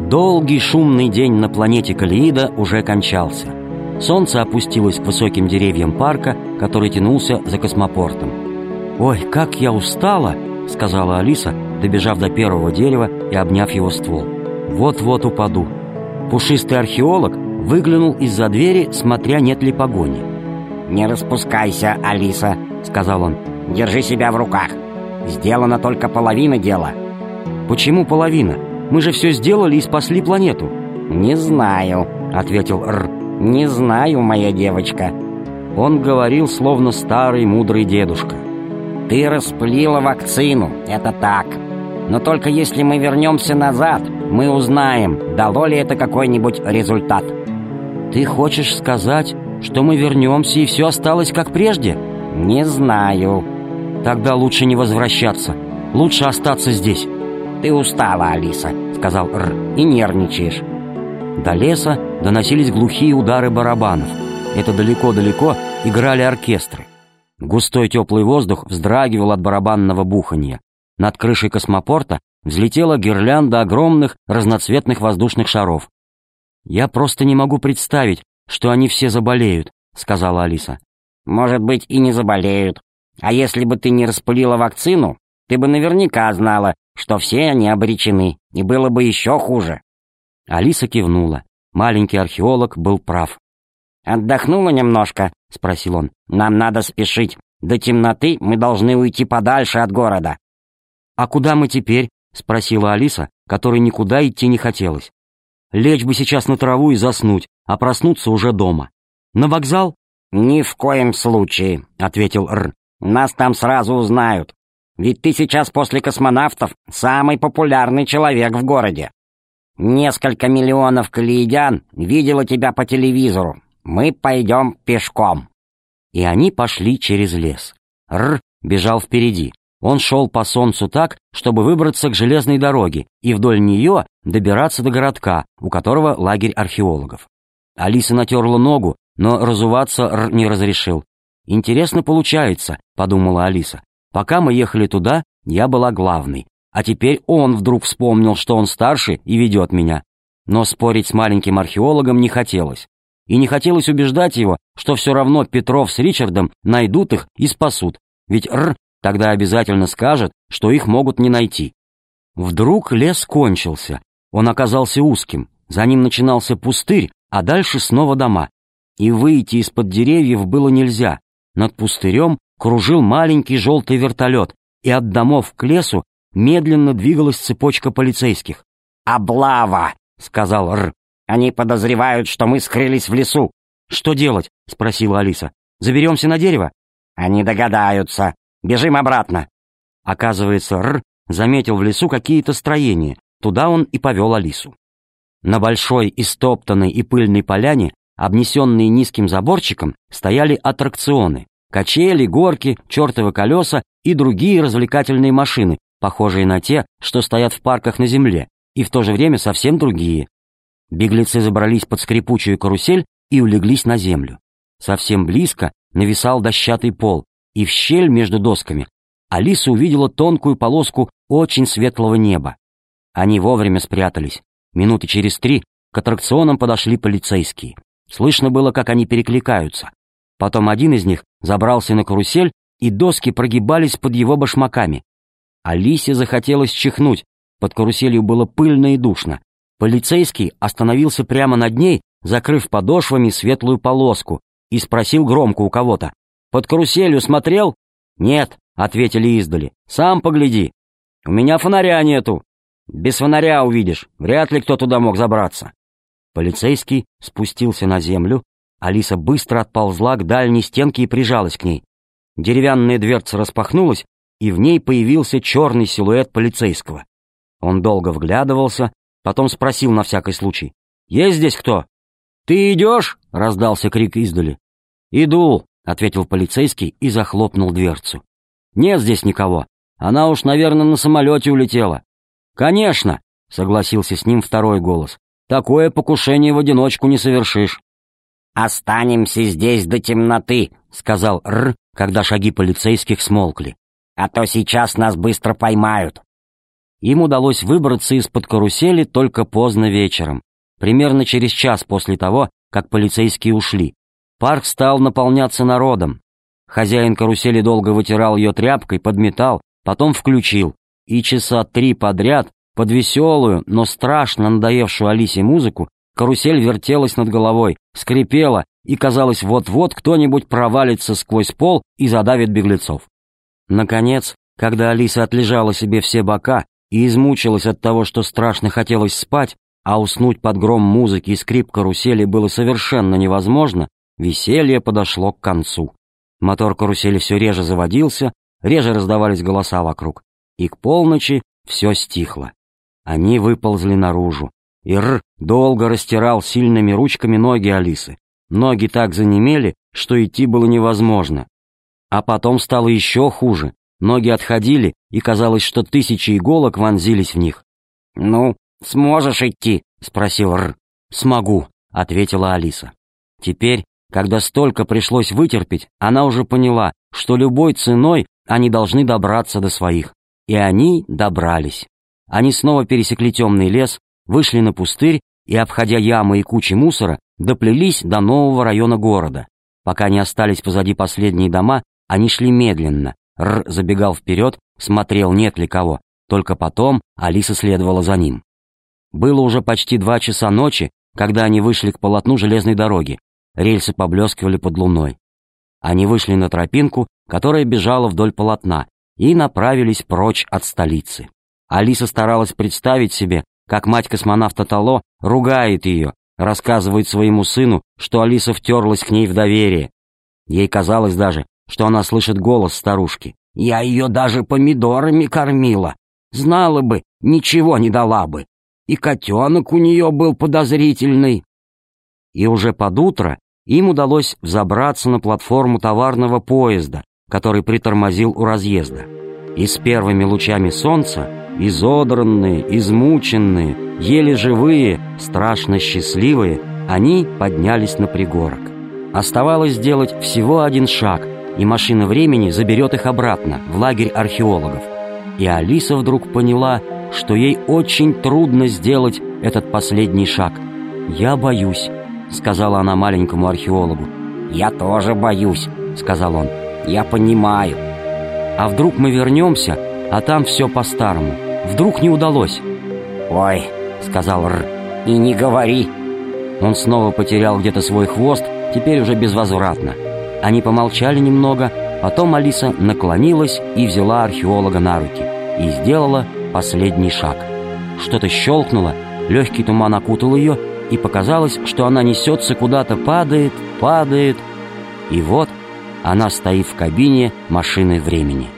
Долгий шумный день на планете Калеида уже кончался. Солнце опустилось к высоким деревьям парка, который тянулся за космопортом. «Ой, как я устала!» — сказала Алиса, добежав до первого дерева и обняв его ствол. «Вот-вот упаду». Пушистый археолог выглянул из-за двери, смотря, нет ли погони. «Не распускайся, Алиса», — сказал он. «Держи себя в руках. Сделана только половина дела». «Почему половина? Мы же все сделали и спасли планету». «Не знаю», — ответил Р. «Не знаю, моя девочка». Он говорил, словно старый мудрый дедушка. «Ты распылила вакцину, это так. Но только если мы вернемся назад, мы узнаем, дало ли это какой-нибудь результат». «Ты хочешь сказать, что мы вернемся и все осталось как прежде?» «Не знаю». «Тогда лучше не возвращаться. Лучше остаться здесь». «Ты устала, Алиса», — сказал Р. «И нервничаешь». До леса доносились глухие удары барабанов. Это далеко-далеко играли оркестры. Густой теплый воздух вздрагивал от барабанного буханья. Над крышей космопорта взлетела гирлянда огромных разноцветных воздушных шаров. «Я просто не могу представить, что они все заболеют», — сказала Алиса. «Может быть, и не заболеют. А если бы ты не распылила вакцину, ты бы наверняка знала, что все они обречены, и было бы еще хуже». Алиса кивнула. Маленький археолог был прав. «Отдохнула немножко?» — спросил он. «Нам надо спешить. До темноты мы должны уйти подальше от города». «А куда мы теперь?» — спросила Алиса, которой никуда идти не хотелось. «Лечь бы сейчас на траву и заснуть, а проснуться уже дома. На вокзал?» «Ни в коем случае», — ответил Р. «Нас там сразу узнают. Ведь ты сейчас после космонавтов самый популярный человек в городе. Несколько миллионов калеидян видело тебя по телевизору. Мы пойдем пешком». И они пошли через лес. Р бежал впереди. Он шел по солнцу так, чтобы выбраться к железной дороге и вдоль нее добираться до городка, у которого лагерь археологов. Алиса натерла ногу, но разуваться Р не разрешил. «Интересно получается», — подумала Алиса. «Пока мы ехали туда, я была главной. А теперь он вдруг вспомнил, что он старше и ведет меня». Но спорить с маленьким археологом не хотелось. И не хотелось убеждать его, что все равно Петров с Ричардом найдут их и спасут. Ведь Р тогда обязательно скажет, что их могут не найти. Вдруг лес кончился. Он оказался узким. За ним начинался пустырь, а дальше снова дома. И выйти из-под деревьев было нельзя. Над пустырем кружил маленький желтый вертолет, и от домов к лесу медленно двигалась цепочка полицейских. «Облава!» — сказал Р. «Они подозревают, что мы скрылись в лесу». «Что делать?» — спросила Алиса. «Заберемся на дерево?» «Они догадаются. Бежим обратно». Оказывается, Р заметил в лесу какие-то строения. Туда он и повел Алису. На большой, истоптанной и пыльной поляне, обнесенные низким заборчиком, стояли аттракционы. Качели, горки, чертовы колеса и другие развлекательные машины, похожие на те, что стоят в парках на земле, и в то же время совсем другие. Беглецы забрались под скрипучую карусель и улеглись на землю. Совсем близко нависал дощатый пол, и в щель между досками Алиса увидела тонкую полоску очень светлого неба. Они вовремя спрятались. Минуты через 3 к аттракционам подошли полицейские. Слышно было, как они перекликаются. Потом один из них забрался на карусель, и доски прогибались под его башмаками. Алисе захотелось чихнуть. Под каруселью было пыльно и душно. Полицейский остановился прямо над ней, закрыв подошвами светлую полоску, и спросил громко у кого-то: «Под каруселью смотрел?» «Нет», — ответили издали. «Сам погляди». «У меня фонаря нету». «Без фонаря увидишь. Вряд ли кто туда мог забраться». Полицейский спустился на землю. Алиса быстро отползла к дальней стенке и прижалась к ней. Деревянная дверца распахнулась, и в ней появился черный силуэт полицейского. Он долго вглядывался, потом спросил на всякий случай: «Есть здесь кто?» «Ты идешь?» — раздался крик издали. «Иду», — ответил полицейский и захлопнул дверцу. «Нет здесь никого. Она уж, наверное, на самолете улетела». «Конечно», — согласился с ним второй голос. «Такое покушение в одиночку не совершишь». «Останемся здесь до темноты», — сказал Р, когда шаги полицейских смолкли. «А то сейчас нас быстро поймают». Им удалось выбраться из-под карусели только поздно вечером, примерно через час после того, как полицейские ушли. Парк стал наполняться народом. Хозяин карусели долго вытирал ее тряпкой, подметал, потом включил, и часа 3 подряд под веселую, но страшно надоевшую Алисе музыку карусель вертелась над головой, скрипела, и казалось, вот-вот кто-нибудь провалится сквозь пол и задавит беглецов. Наконец, когда Алиса отлежала себе все бока и измучилась от того, что страшно хотелось спать, а уснуть под гром музыки и скрип карусели было совершенно невозможно, веселье подошло к концу. Мотор карусели все реже заводился, реже раздавались голоса вокруг, и к полночи все стихло. Они выползли наружу, и долго растирал сильными ручками ноги Алисы. Ноги так занемели, что идти было невозможно. А потом стало еще хуже. Ноги отходили, и казалось, что 1000 иголок вонзились в них. «Ну, сможешь идти?» — спросил «Смогу», — ответила Алиса. Теперь, когда столько пришлось вытерпеть, она уже поняла, что любой ценой они должны добраться до своих. И они добрались. Они снова пересекли темный лес, вышли на пустырь и, обходя ямы и кучи мусора, доплелись до нового района города. Пока не остались позади последние дома, они шли медленно. Забегал вперед, смотрел, нет ли кого. Только потом Алиса следовала за ним. Было уже почти 2 часа ночи, когда они вышли к полотну железной дороги. Рельсы поблескивали под луной. Они вышли на тропинку, которая бежала вдоль полотна, и направились прочь от столицы. Алиса старалась представить себе, как мать космонавта Тало ругает ее, рассказывает своему сыну, что Алиса втерлась к ней в доверие. Ей казалось даже, что она слышит голос старушки. «Я ее даже помидорами кормила. Знала бы, ничего не дала бы. И котенок у нее был подозрительный». И уже под утро им удалось взобраться на платформу товарного поезда, который притормозил у разъезда. И с первыми лучами солнца, изодранные, измученные, еле живые, страшно счастливые, они поднялись на пригорок. Оставалось сделать всего 1 шаг, и машина времени заберет их обратно, в лагерь археологов. И Алиса вдруг поняла, что ей очень трудно сделать этот последний шаг. «Я боюсь», — сказала она маленькому археологу. «Я тоже боюсь», — сказал он. «Я понимаю». «А вдруг мы вернемся, а там все по-старому? Вдруг не удалось?» «Ой», — сказал — «и не говори». Он снова потерял где-то свой хвост, теперь уже безвозвратно. Они помолчали немного, потом Алиса наклонилась и взяла археолога на руки и сделала последний шаг. Что-то щелкнуло, легкий туман окутал ее, и показалось, что она несется куда-то, падает, падает. И вот она стоит в кабине машины времени.